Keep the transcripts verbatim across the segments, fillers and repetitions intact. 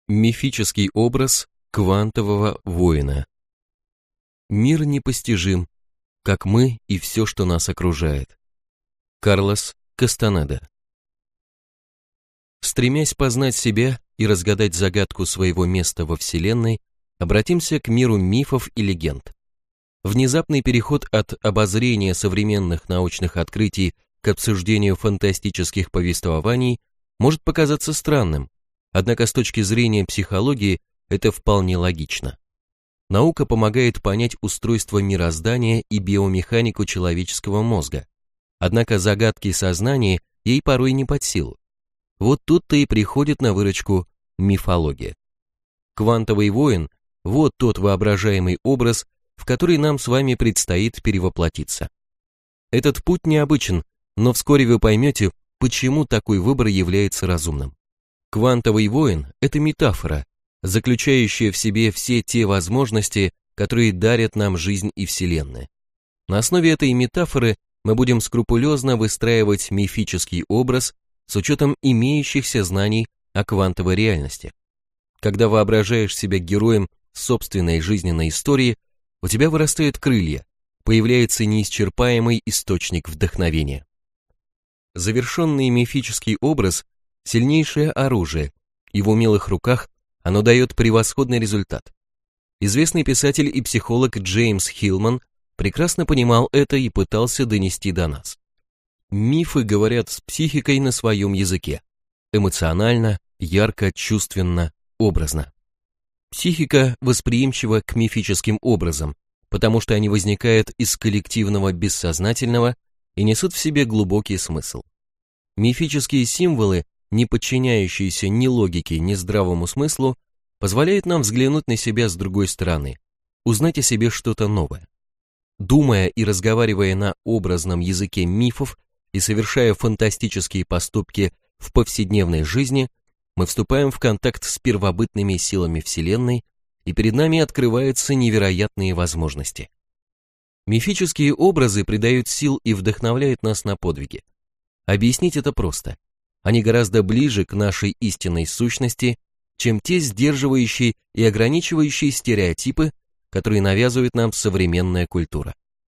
Мифический образ квантового воина. Мир непостижим, как мы и все, что нас окружает. Карлос Кастанеда. Стремясь познать себя и разгадать загадку своего места во Вселенной, обратимся к миру мифов и легенд. Внезапный переход от обозрения современных научных открытий к обсуждению фантастических повествований может показаться странным, однако с точки зрения психологии это вполне логично. Наука помогает понять устройство мироздания и биомеханику человеческого мозга, однако загадки сознания ей порой не под силу. Вот тут-то и приходит на выручку мифология. Квантовый воин – вот тот воображаемый образ, в который нам с вами предстоит перевоплотиться. Этот путь необычен, но вскоре вы поймете, почему такой выбор является разумным. Квантовый воин – это метафора, заключающая в себе все те возможности, которые дарят нам жизнь и Вселенная. На основе этой метафоры мы будем скрупулезно выстраивать мифический образ с учетом имеющихся знаний о квантовой реальности. Когда воображаешь себя героем собственной жизненной истории, у тебя вырастают крылья, появляется неисчерпаемый источник вдохновения. Завершенный мифический образ – сильнейшее оружие, и в умелых руках оно дает превосходный результат. Известный писатель и психолог Джеймс Хиллман прекрасно понимал это и пытался донести до нас. Мифы говорят с психикой на своем языке. Эмоционально, ярко, чувственно, образно. Психика восприимчива к мифическим образам, потому что они возникают из коллективного бессознательного и несут в себе глубокий смысл. Мифические символы, не подчиняющиеся ни логике, ни здравому смыслу, позволяют нам взглянуть на себя с другой стороны, узнать о себе что-то новое. Думая и разговаривая на образном языке мифов и совершая фантастические поступки в повседневной жизни, мы вступаем в контакт с первобытными силами Вселенной, и перед нами открываются невероятные возможности. Мифические образы придают сил и вдохновляют нас на подвиги. Объяснить это просто. Они гораздо ближе к нашей истинной сущности, чем те сдерживающие и ограничивающие стереотипы, которые навязывает нам современная культура.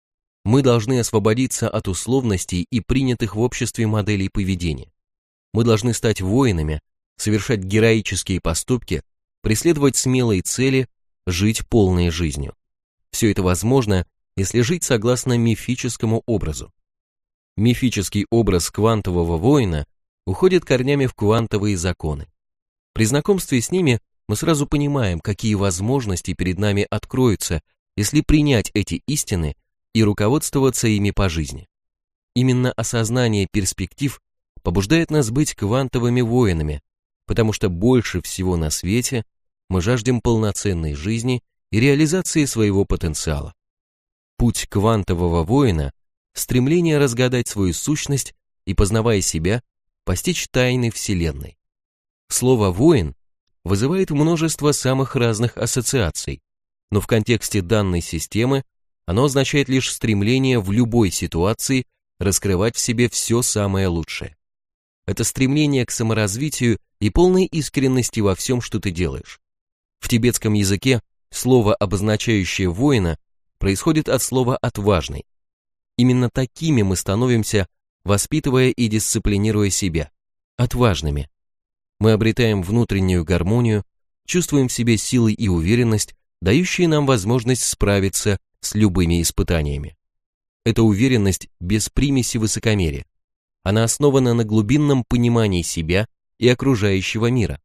Мы должны освободиться от условностей и принятых в обществе моделей поведения. Мы должны стать воинами, совершать героические поступки, преследовать смелые цели, жить полной жизнью. Все это возможно, если жить согласно мифическому образу. Мифический образ квантового воина уходит корнями в квантовые законы. При знакомстве с ними мы сразу понимаем, какие возможности перед нами откроются, если принять эти истины и руководствоваться ими по жизни. Именно осознание перспектив побуждает нас быть квантовыми воинами, потому что больше всего на свете мы жаждем полноценной жизни и реализации своего потенциала. Путь квантового воина – стремление разгадать свою сущность и, познавая себя, постичь тайны Вселенной. Слово «воин» вызывает множество самых разных ассоциаций, но в контексте данной системы оно означает лишь стремление в любой ситуации раскрывать в себе все самое лучшее. Это стремление к саморазвитию и полной искренности во всем, что ты делаешь. В тибетском языке слово, обозначающее воина, происходит от слова «отважный». Именно такими мы становимся, воспитывая и дисциплинируя себя, отважными. Мы обретаем внутреннюю гармонию, чувствуем в себе силы и уверенность, дающие нам возможность справиться с любыми испытаниями. Это уверенность без примеси высокомерия. Она основана на глубинном понимании себя и окружающего мира.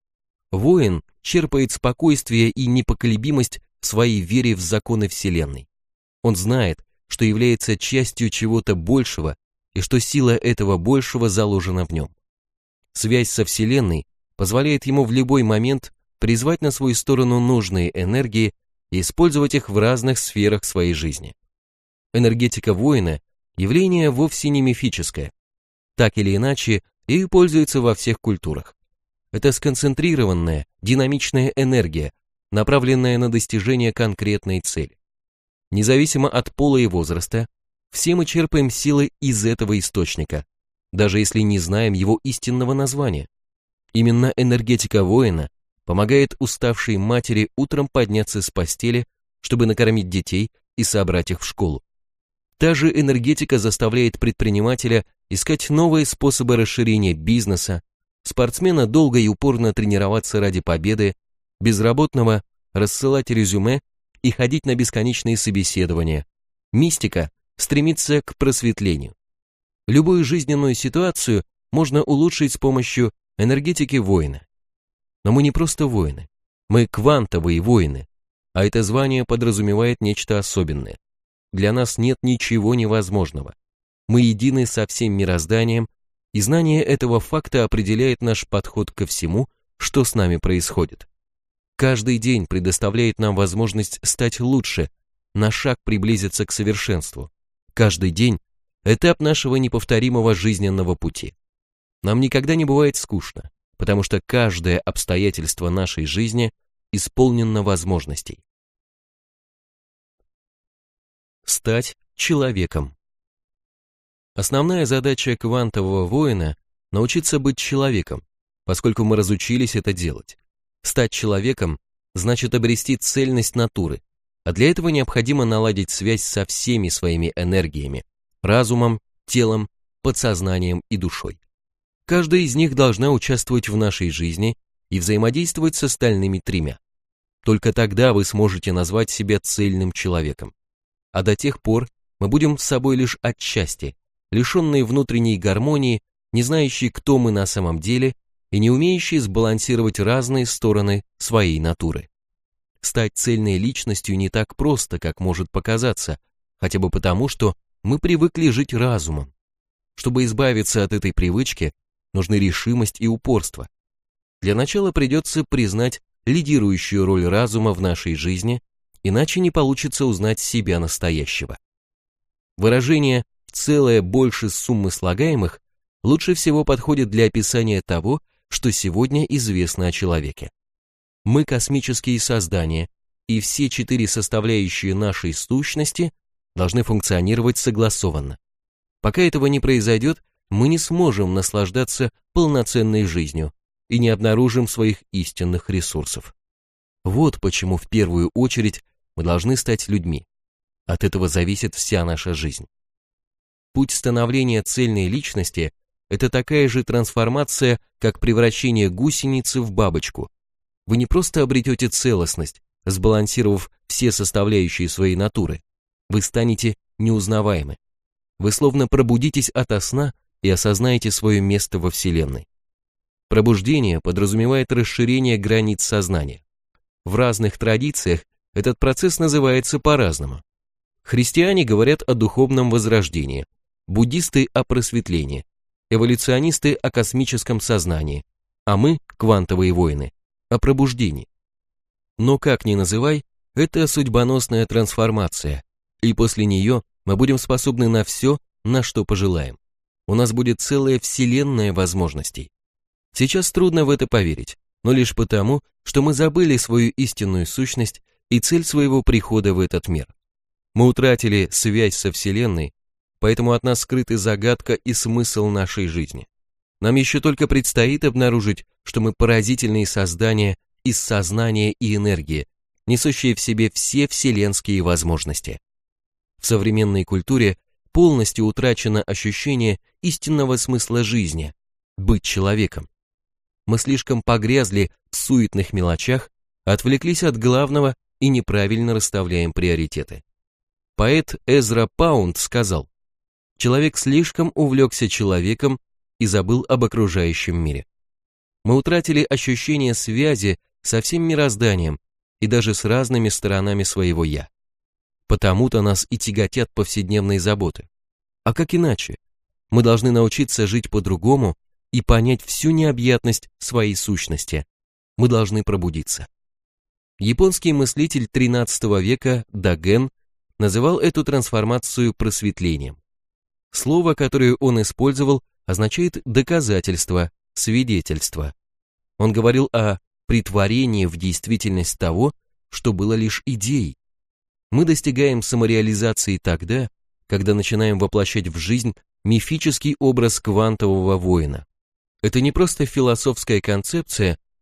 Воин черпает спокойствие и непоколебимость в своей вере в законы Вселенной. Он знает, что является частью чего-то большего и что сила этого большего заложена в нем. Связь со Вселенной позволяет ему в любой момент призвать на свою сторону нужные энергии и использовать их в разных сферах своей жизни. Энергетика воина – явление вовсе не мифическое. Так или иначе, ею пользуются во всех культурах. Это сконцентрированная, динамичная энергия, направленная на достижение конкретной цели. Независимо от пола и возраста, все мы черпаем силы из этого источника, даже если не знаем его истинного названия. Именно энергетика воина помогает уставшей матери утром подняться с постели, чтобы накормить детей и собрать их в школу. Та же энергетика заставляет предпринимателя искать новые способы расширения бизнеса, спортсмена долго и упорно тренироваться ради победы, безработного рассылать резюме и ходить на бесконечные собеседования, мистика стремится к просветлению. Любую жизненную ситуацию можно улучшить с помощью энергетики воина. Но мы не просто воины, мы квантовые воины, а это звание подразумевает нечто особенное. Для нас нет ничего невозможного. Мы едины со всем мирозданием, и знание этого факта определяет наш подход ко всему, что с нами происходит. Каждый день предоставляет нам возможность стать лучше, на шаг приблизиться к совершенству. Каждый день – этап нашего неповторимого жизненного пути. Нам никогда не бывает скучно, потому что каждое обстоятельство нашей жизни исполнено возможностей. Стать человеком. Основная задача квантового воина – научиться быть человеком, поскольку мы разучились это делать. Стать человеком значит обрести цельность натуры, а для этого необходимо наладить связь со всеми своими энергиями – разумом, телом, подсознанием и душой. Каждая из них должна участвовать в нашей жизни и взаимодействовать с остальными тремя. Только тогда вы сможете назвать себя цельным человеком. А до тех пор мы будем с собой лишь отчасти, лишенные внутренней гармонии, не знающие, кто мы на самом деле и не умеющие сбалансировать разные стороны своей натуры. Стать цельной личностью не так просто, как может показаться, хотя бы потому, что мы привыкли жить разумом. Чтобы избавиться от этой привычки, нужны решимость и упорство. Для начала придется признать лидирующую роль разума в нашей жизни, иначе не получится узнать себя настоящего. Выражение «целое больше суммы слагаемых» лучше всего подходит для описания того, что сегодня известно о человеке. Мы космические создания, и все четыре составляющие нашей сущности должны функционировать согласованно. Пока этого не произойдет, мы не сможем наслаждаться полноценной жизнью и не обнаружим своих истинных ресурсов. Вот почему в первую очередь мы должны стать людьми. От этого зависит вся наша жизнь. Путь становления цельной личности – это такая же трансформация, как превращение гусеницы в бабочку. Вы не просто обретете целостность, сбалансировав все составляющие своей натуры. Вы станете неузнаваемы. Вы словно пробудитесь ото сна и осознаете свое место во Вселенной. Пробуждение подразумевает расширение границ сознания. В разных традициях этот процесс называется по-разному. Христиане говорят о духовном возрождении, буддисты о просветлении, эволюционисты о космическом сознании, а мы, квантовые воины, о пробуждении. Но как ни называй, это судьбоносная трансформация, и после нее мы будем способны на все, на что пожелаем. У нас будет целая вселенная возможностей. Сейчас трудно в это поверить, но лишь потому, что мы забыли свою истинную сущность и цель своего прихода в этот мир. Мы утратили связь со Вселенной, поэтому от нас скрыты загадка и смысл нашей жизни. Нам еще только предстоит обнаружить, что мы поразительные создания из сознания и энергии, несущие в себе все вселенские возможности. В современной культуре полностью утрачено ощущение истинного смысла жизни – быть человеком. Мы слишком погрязли в суетных мелочах, отвлеклись от главного и неправильно расставляем приоритеты. Поэт Эзра Паунд сказал: «Человек слишком увлекся человеком и забыл об окружающем мире». Мы утратили ощущение связи со всем мирозданием и даже с разными сторонами своего «я». Потому-то нас и тяготят повседневные заботы. А как иначе? Мы должны научиться жить по-другому и понять всю необъятность своей сущности. Мы должны пробудиться. Японский мыслитель тринадцатого века Доген называл эту трансформацию просветлением. Слово, которое он использовал, означает доказательство, свидетельство. Он говорил о претворении в действительность того, что было лишь идеей. Мы достигаем самореализации тогда, когда начинаем воплощать в жизнь мифический образ квантового воина. Это не просто философская концепция,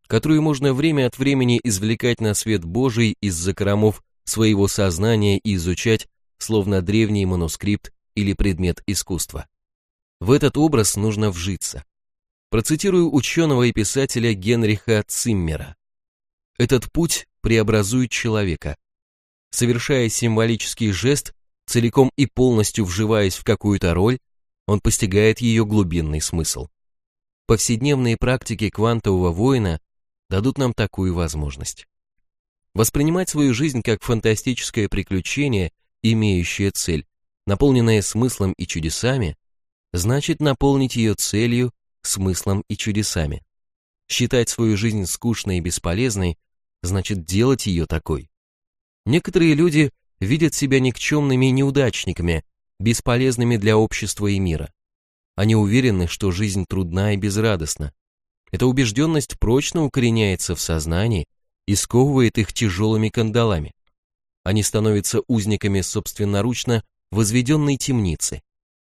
которую можно время от времени извлекать на свет Божий из закромов своего сознания и изучать, словно древний манускрипт или предмет искусства. В этот образ нужно вжиться. Процитирую ученого и писателя Генриха Циммера. Этот путь преобразует человека. Совершая символический жест, целиком и полностью вживаясь в какую-то роль, он постигает ее глубинный смысл. Повседневные практики квантового воина дадут нам такую возможность. Воспринимать свою жизнь как фантастическое приключение, имеющее цель, наполненное смыслом и чудесами, значит наполнить ее целью, смыслом и чудесами. Считать свою жизнь скучной и бесполезной, значит делать ее такой. Некоторые люди видят себя никчемными неудачниками, бесполезными для общества и мира. Они уверены, что жизнь трудна и безрадостна. Эта убежденность прочно укореняется в сознании и сковывает их тяжелыми кандалами. Они становятся узниками собственноручно возведенной темницы.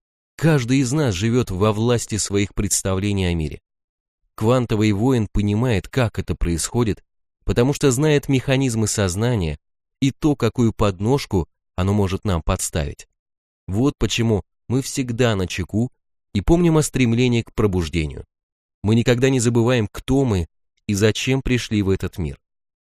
Каждый из нас живет во власти своих представлений о мире. Квантовый воин понимает, как это происходит, потому что знает механизмы сознания и то, какую подножку оно может нам подставить. Вот почему мы всегда начеку и помним о стремлении к пробуждению. Мы никогда не забываем, кто мы и зачем пришли в этот мир.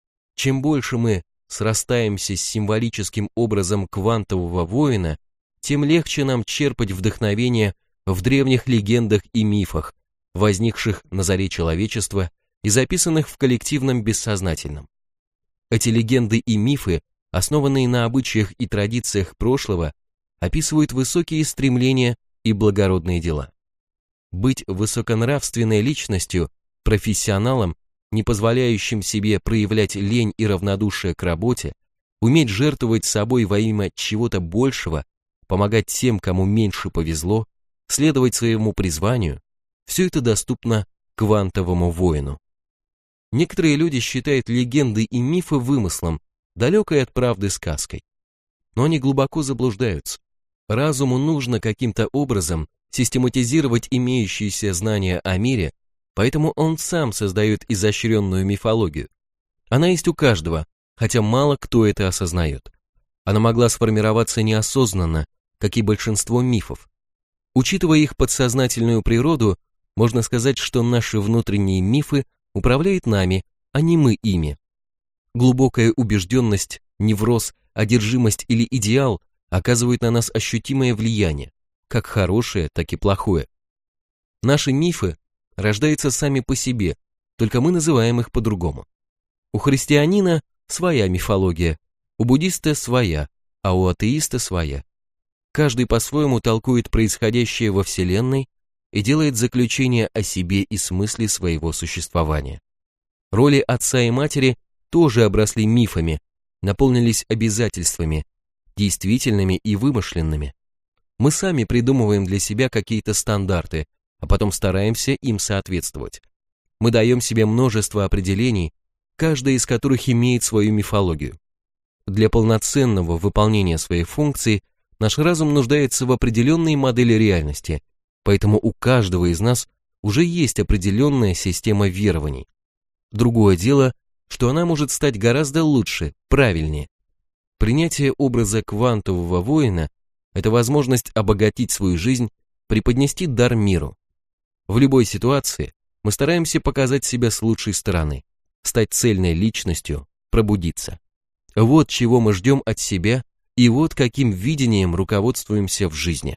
Чем больше мы срастаемся с символическим образом квантового воина, тем легче нам черпать вдохновение в древних легендах и мифах, возникших на заре человечества и записанных в коллективном бессознательном. Эти легенды и мифы, основанные на обычаях и традициях прошлого, описывают высокие стремления и благородные дела. Быть высоконравственной личностью, профессионалом, не позволяющим себе проявлять лень и равнодушие к работе, уметь жертвовать собой во имя чего-то большего, помогать тем, кому меньше повезло, следовать своему призванию, все это доступно квантовому воину. Некоторые люди считают легенды и мифы вымыслом, далекой от правды сказкой. Но они глубоко заблуждаются. Разуму нужно каким-то образом систематизировать имеющиеся знания о мире, поэтому он сам создает изощренную мифологию. Она есть у каждого, хотя мало кто это осознает. Она могла сформироваться неосознанно, как и большинство мифов. Учитывая их подсознательную природу, можно сказать, что наши внутренние мифы управляют нами, а не мы ими. Глубокая убежденность, невроз, одержимость или идеал оказывают на нас ощутимое влияние, как хорошее, так и плохое. Наши мифы рождаются сами по себе, только мы называем их по-другому. У христианина своя мифология, у буддиста своя, а у атеиста своя. Каждый по-своему толкует происходящее во Вселенной и делает заключение о себе и смысле своего существования. Роли отца и матери тоже обросли мифами, наполнились обязательствами, действительными и вымышленными. Мы сами придумываем для себя какие-то стандарты, а потом стараемся им соответствовать. Мы даем себе множество определений, каждая из которых имеет свою мифологию. Для полноценного выполнения своей функции наш разум нуждается в определенной модели реальности, поэтому у каждого из нас уже есть определенная система верований. Другое дело, что она может стать гораздо лучше, правильнее. Принятие образа квантового воина – это возможность обогатить свою жизнь, преподнести дар миру. В любой ситуации мы стараемся показать себя с лучшей стороны, стать цельной личностью, пробудиться. Вот чего мы ждем от себя и вот каким видением руководствуемся в жизни.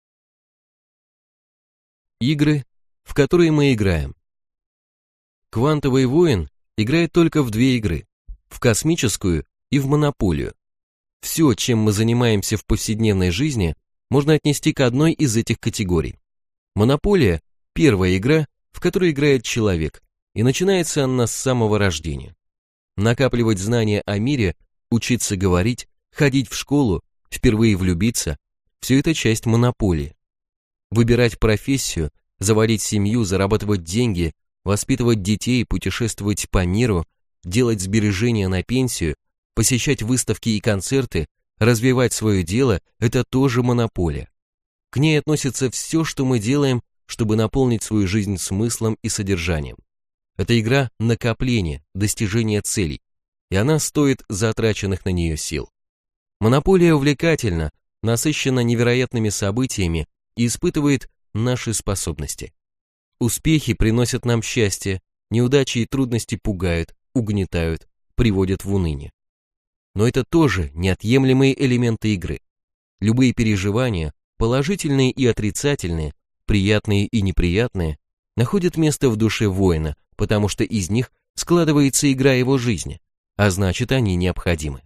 Игры, в которые мы играем. Квантовый воин играет только в две игры – в космическую и в монополию. Все, чем мы занимаемся в повседневной жизни, можно отнести к одной из этих категорий. Монополия – первая игра, в которой играет человек, и начинается она с самого рождения. Накапливать знания о мире, учиться говорить, ходить в школу, впервые влюбиться – все это часть монополии. Выбирать профессию, заводить семью, зарабатывать деньги, воспитывать детей, путешествовать по миру, делать сбережения на пенсию, посещать выставки и концерты, развивать свое дело – это тоже монополия. К ней относится все, что мы делаем, чтобы наполнить свою жизнь смыслом и содержанием. Это игра накопления, достижения целей, и она стоит затраченных на нее сил. Монополия увлекательна, насыщена невероятными событиями и испытывает наши способности. Успехи приносят нам счастье, неудачи и трудности пугают, угнетают, приводят в уныние. Но это тоже неотъемлемые элементы игры. Любые переживания, положительные и отрицательные, приятные и неприятные, находят место в душе воина, потому что из них складывается игра его жизни, а значит, они необходимы.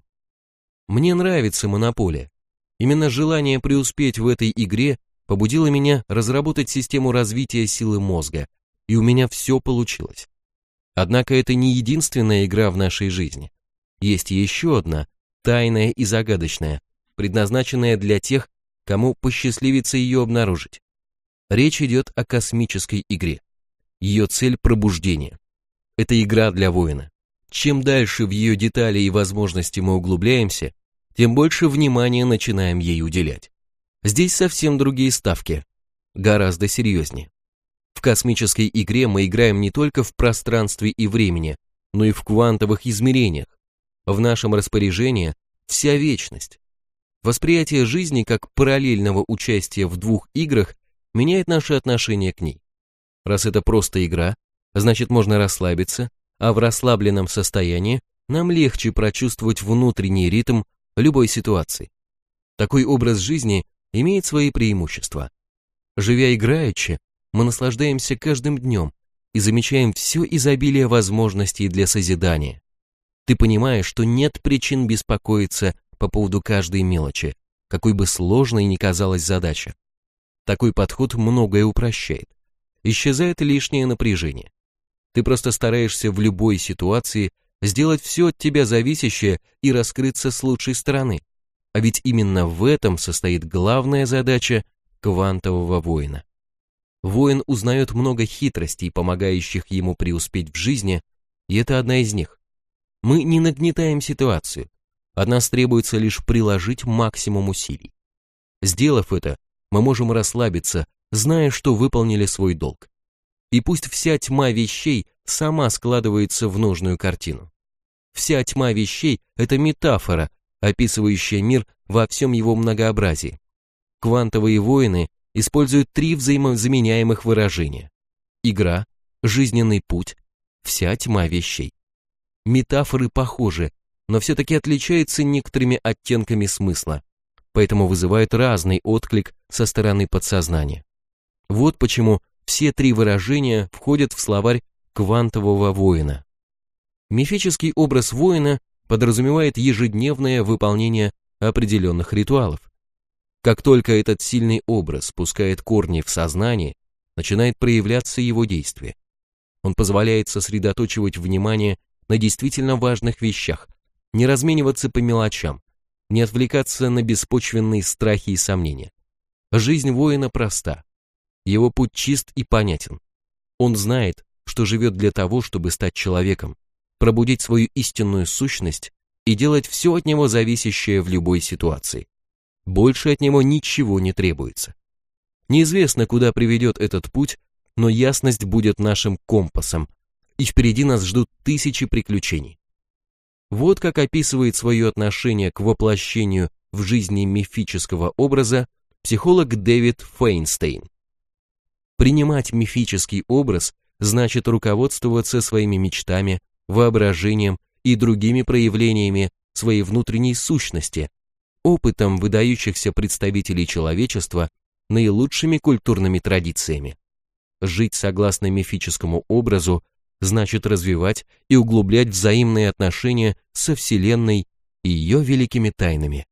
Мне нравится монополия. Именно желание преуспеть в этой игре побудило меня разработать систему развития силы мозга, и у меня все получилось. Однако это не единственная игра в нашей жизни. Есть еще одна, тайная и загадочная, предназначенная для тех, кому посчастливится ее обнаружить. Речь идет о космической игре. Ее цель – пробуждение. Это игра для воина. Чем дальше в ее детали и возможности мы углубляемся, тем больше внимания начинаем ей уделять. Здесь совсем другие ставки, гораздо серьезнее. В космической игре мы играем не только в пространстве и времени, но и в квантовых измерениях. В нашем распоряжении вся вечность. Восприятие жизни как параллельного участия в двух играх меняет наше отношение к ней. Раз это просто игра, значит можно расслабиться, а в расслабленном состоянии нам легче прочувствовать внутренний ритм любой ситуации. Такой образ жизни имеет свои преимущества. Живя играючи, мы наслаждаемся каждым днем и замечаем все изобилие возможностей для созидания. Ты понимаешь, что нет причин беспокоиться по поводу каждой мелочи, какой бы сложной ни казалась задача. Такой подход многое упрощает. Исчезает лишнее напряжение. Ты просто стараешься в любой ситуации сделать все от тебя зависящее и раскрыться с лучшей стороны. А ведь именно в этом состоит главная задача квантового воина. Воин узнает много хитростей, помогающих ему преуспеть в жизни, и это одна из них. Мы не нагнетаем ситуацию, от нас требуется лишь приложить максимум усилий. Сделав это, мы можем расслабиться, зная, что выполнили свой долг. И пусть вся тьма вещей сама складывается в нужную картину. Вся тьма вещей – это метафора, описывающая мир во всем его многообразии. Квантовые воины используют три взаимозаменяемых выражения. Игра, жизненный путь, вся тьма вещей. Метафоры похожи, но все-таки отличаются некоторыми оттенками смысла, поэтому вызывают разный отклик со стороны подсознания. Вот почему все три выражения входят в словарь квантового воина. Мифический образ воина подразумевает ежедневное выполнение определенных ритуалов. Как только этот сильный образ пускает корни в сознание, начинает проявляться его действие. Он позволяет сосредоточивать внимание на действительно важных вещах, не размениваться по мелочам, не отвлекаться на беспочвенные страхи и сомнения. Жизнь воина проста. Его путь чист и понятен. Он знает, что живет для того, чтобы стать человеком, пробудить свою истинную сущность и делать все от него зависящее в любой ситуации. Больше от него ничего не требуется. Неизвестно, куда приведет этот путь, но ясность будет нашим компасом, и впереди нас ждут тысячи приключений. Вот как описывает свое отношение к воплощению в жизни мифического образа психолог Дэвид Фейнстейн. Принимать мифический образ значит руководствоваться своими мечтами, воображением и другими проявлениями своей внутренней сущности, опытом выдающихся представителей человечества, наилучшими культурными традициями. Жить согласно мифическому образу значит развивать и углублять взаимные отношения со Вселенной и ее великими тайнами.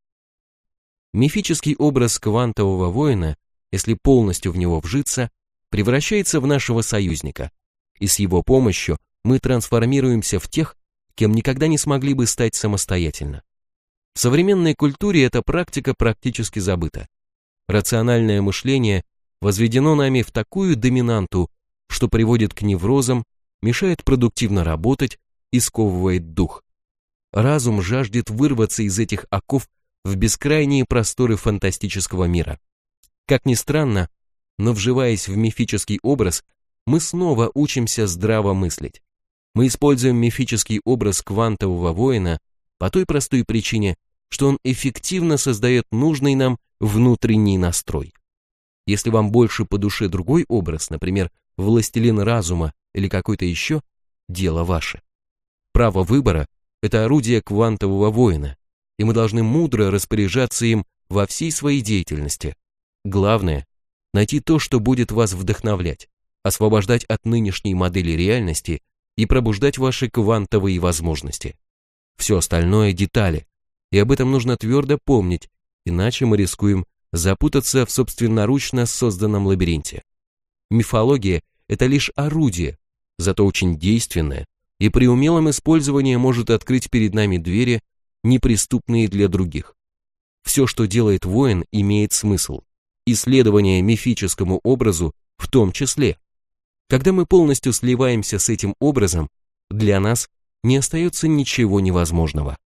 Мифический образ квантового воина, если полностью в него вжиться, превращается в нашего союзника, и с его помощью мы трансформируемся в тех, кем никогда не смогли бы стать самостоятельно. В современной культуре эта практика практически забыта. Рациональное мышление возведено нами в такую доминанту, что приводит к неврозам, мешает продуктивно работать и сковывает дух. Разум жаждет вырваться из этих оков в бескрайние просторы фантастического мира. Как ни странно, но вживаясь в мифический образ, мы снова учимся здраво мыслить, Мы используем мифический образ квантового воина по той простой причине, что он эффективно создает нужный нам внутренний настрой. Если вам больше по душе другой образ, например, властелин разума или какой-то еще, дело ваше. Право выбора – это орудие квантового воина, и мы должны мудро распоряжаться им во всей своей деятельности. Главное – найти то, что будет вас вдохновлять, освобождать от нынешней модели реальности и пробуждать ваши квантовые возможности. Все остальное – детали, и об этом нужно твердо помнить, иначе мы рискуем запутаться в собственноручно созданном лабиринте. Мифология – это лишь орудие, зато очень действенное, и при умелом использовании может открыть перед нами двери, неприступные для других. Все, что делает воин, имеет смысл. Исследование мифическому образу в том числе. Когда мы полностью сливаемся с этим образом, для нас не остается ничего невозможного.